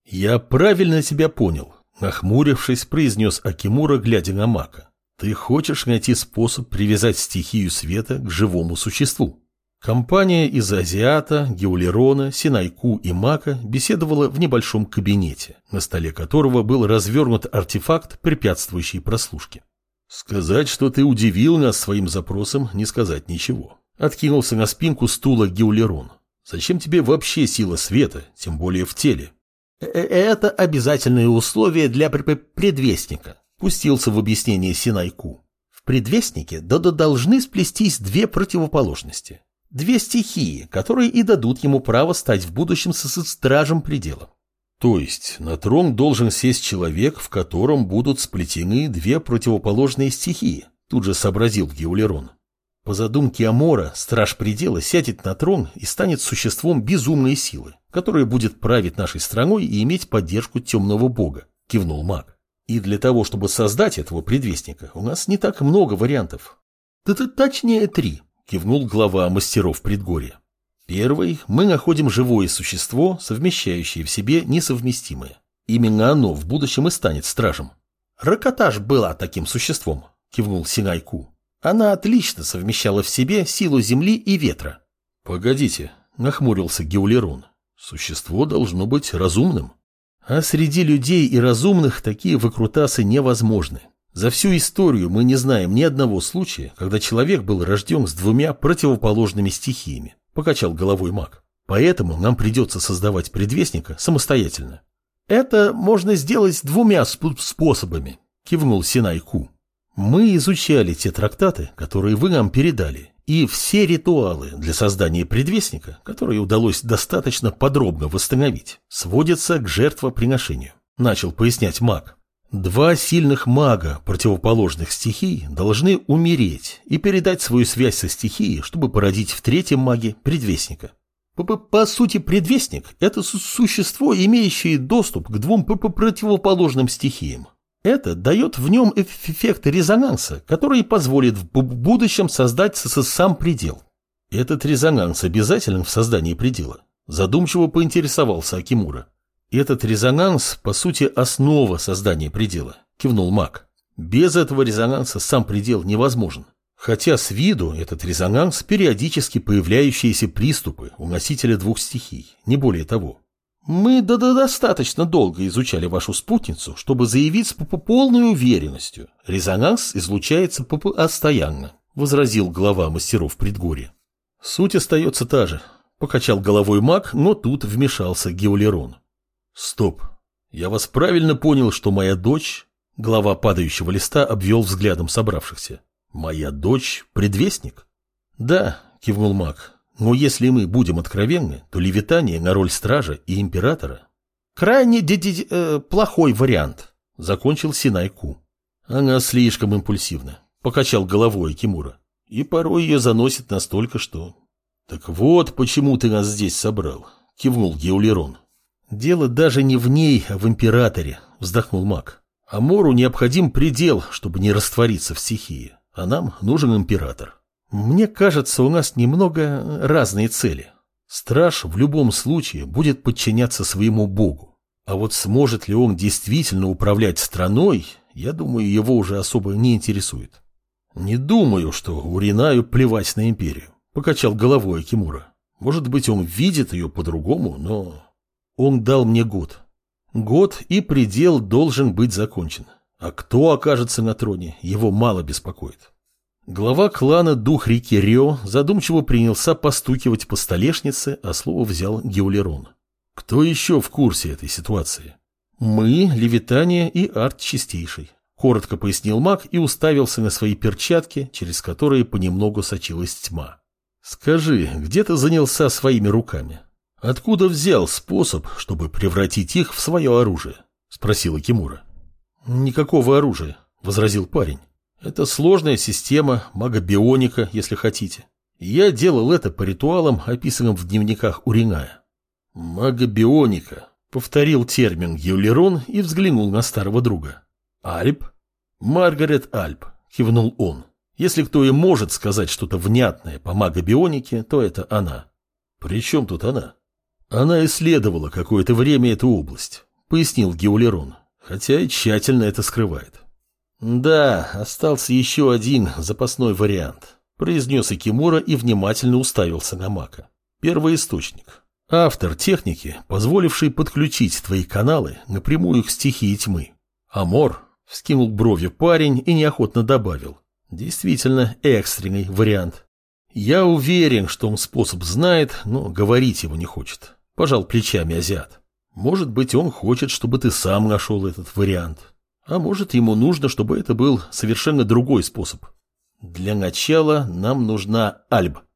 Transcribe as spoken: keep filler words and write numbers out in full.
«Я правильно тебя понял», — нахмурившись, произнес Акимура, глядя на Мака. «Ты хочешь найти способ привязать стихию света к живому существу?» Компания из Азиата, Геулерона, Синайку и Мака беседовала в небольшом кабинете, на столе которого был развернут артефакт, препятствующий прослушке. «Сказать, что ты удивил нас своим запросом, не сказать ничего». Откинулся на спинку стула Геулерон. «Зачем тебе вообще сила света, тем более в теле?» «Это обязательное условие для предвестника», — пустился в объяснение Синайку. «В предвестнике должны сплестись две противоположности. Две стихии, которые и дадут ему право стать в будущем со стражем предела». «То есть на трон должен сесть человек, в котором будут сплетены две противоположные стихии», — тут же сообразил Геулерон. «По задумке Амора, страж предела сядет на трон и станет существом безумной силы, которая будет править нашей страной и иметь поддержку темного бога», — кивнул маг. «И для того, чтобы создать этого предвестника, у нас не так много вариантов». «Да-то точнее три», — кивнул глава мастеров предгорья. «Первый, мы находим живое существо, совмещающее в себе несовместимое. Именно оно в будущем и станет стражем». «Ракотаж была таким существом», — кивнул Синайку. «Она отлично совмещала в себе силу земли и ветра». «Погодите», — нахмурился Геулерон. «Существо должно быть разумным». «А среди людей и разумных такие выкрутасы невозможны. За всю историю мы не знаем ни одного случая, когда человек был рожден с двумя противоположными стихиями», — покачал головой маг. «Поэтому нам придется создавать предвестника самостоятельно». «Это можно сделать двумя сп- способами», — кивнул Синайку. «Мы изучали те трактаты, которые вы нам передали, и все ритуалы для создания предвестника, которые удалось достаточно подробно восстановить, сводятся к жертвоприношению», — начал пояснять маг. «Два сильных мага противоположных стихий должны умереть и передать свою связь со стихией, чтобы породить в третьем маге предвестника. По, -по, по сути, предвестник – это существо, имеющее доступ к двум противоположным стихиям. Это дает в нем эффект резонанса, который позволит в будущем создать сам предел». «Этот резонанс обязателен в создании предела?» – задумчиво поинтересовался Акимура. «Этот резонанс, по сути, основа создания предела», — кивнул маг. «Без этого резонанса сам предел невозможен. Хотя с виду этот резонанс — периодически появляющиеся приступы у носителя двух стихий, не более того. Мы да -да достаточно долго изучали вашу спутницу, чтобы заявить с полной уверенностью. Резонанс излучается постоянно», — возразил глава мастеров предгорья. «Суть остается та же», — покачал головой маг, но тут вмешался Геулерон. «Стоп. Я вас правильно понял, что моя дочь...» Глава падающего листа обвел взглядом собравшихся. «Моя дочь — предвестник?» «Да», — кивнул маг. «Но если мы будем откровенны, то левитание на роль стража и императора...» «Крайне ди -ди -ди, э, плохой вариант», — закончил Синайку. «Она слишком импульсивна», — покачал головой Акимура. «И порой ее заносит настолько, что...» «Так вот, почему ты нас здесь собрал», — кивнул Геулерон. «Дело даже не в ней, а в императоре», — вздохнул маг. «Амору необходим предел, чтобы не раствориться в стихии, а нам нужен император. Мне кажется, у нас немного разные цели. Страж в любом случае будет подчиняться своему богу. А вот сможет ли он действительно управлять страной, я думаю, его уже особо не интересует». «Не думаю, что Уринаю плевать на империю», — покачал головой Акимура. «Может быть, он видит ее по-другому, но...» «Он дал мне год. Год, и предел должен быть закончен. А кто окажется на троне, его мало беспокоит». Глава клана Дух реки Рио задумчиво принялся постукивать по столешнице, а слово взял Геулерон. «Кто еще в курсе этой ситуации?» «Мы, Левитания и Арт Чистейший», — коротко пояснил маг и уставился на свои перчатки, через которые понемногу сочилась тьма. «Скажи, где ты занялся своими руками? Откуда взял способ, чтобы превратить их в свое оружие?» — спросил Акимура. «Никакого оружия», — возразил парень. «Это сложная система, магобионика, если хотите. Я делал это по ритуалам, описанным в дневниках Уриная». «Магобионика», — повторил термин Геулерон и взглянул на старого друга. «Альп?» «Маргарет Альп», — кивнул он. «Если кто и может сказать что-то внятное по магобионике, то это она». «При чем тут она?» «Она исследовала какое-то время эту область», — пояснил Геолерон, хотя и тщательно это скрывает. Да, остался еще один запасной вариант, произнес Акимура и внимательно уставился на Мака. Первоисточник. Автор техники, позволивший подключить твои каналы напрямую к стихии тьмы. Амор, вскинул брови парень и неохотно добавил. Действительно экстренный вариант. Я уверен, что он способ знает, но говорить его не хочет. Пожал плечами азиат. Может быть, он хочет, чтобы ты сам нашел этот вариант. А может, ему нужно, чтобы это был совершенно другой способ. Для начала нам нужна Альб,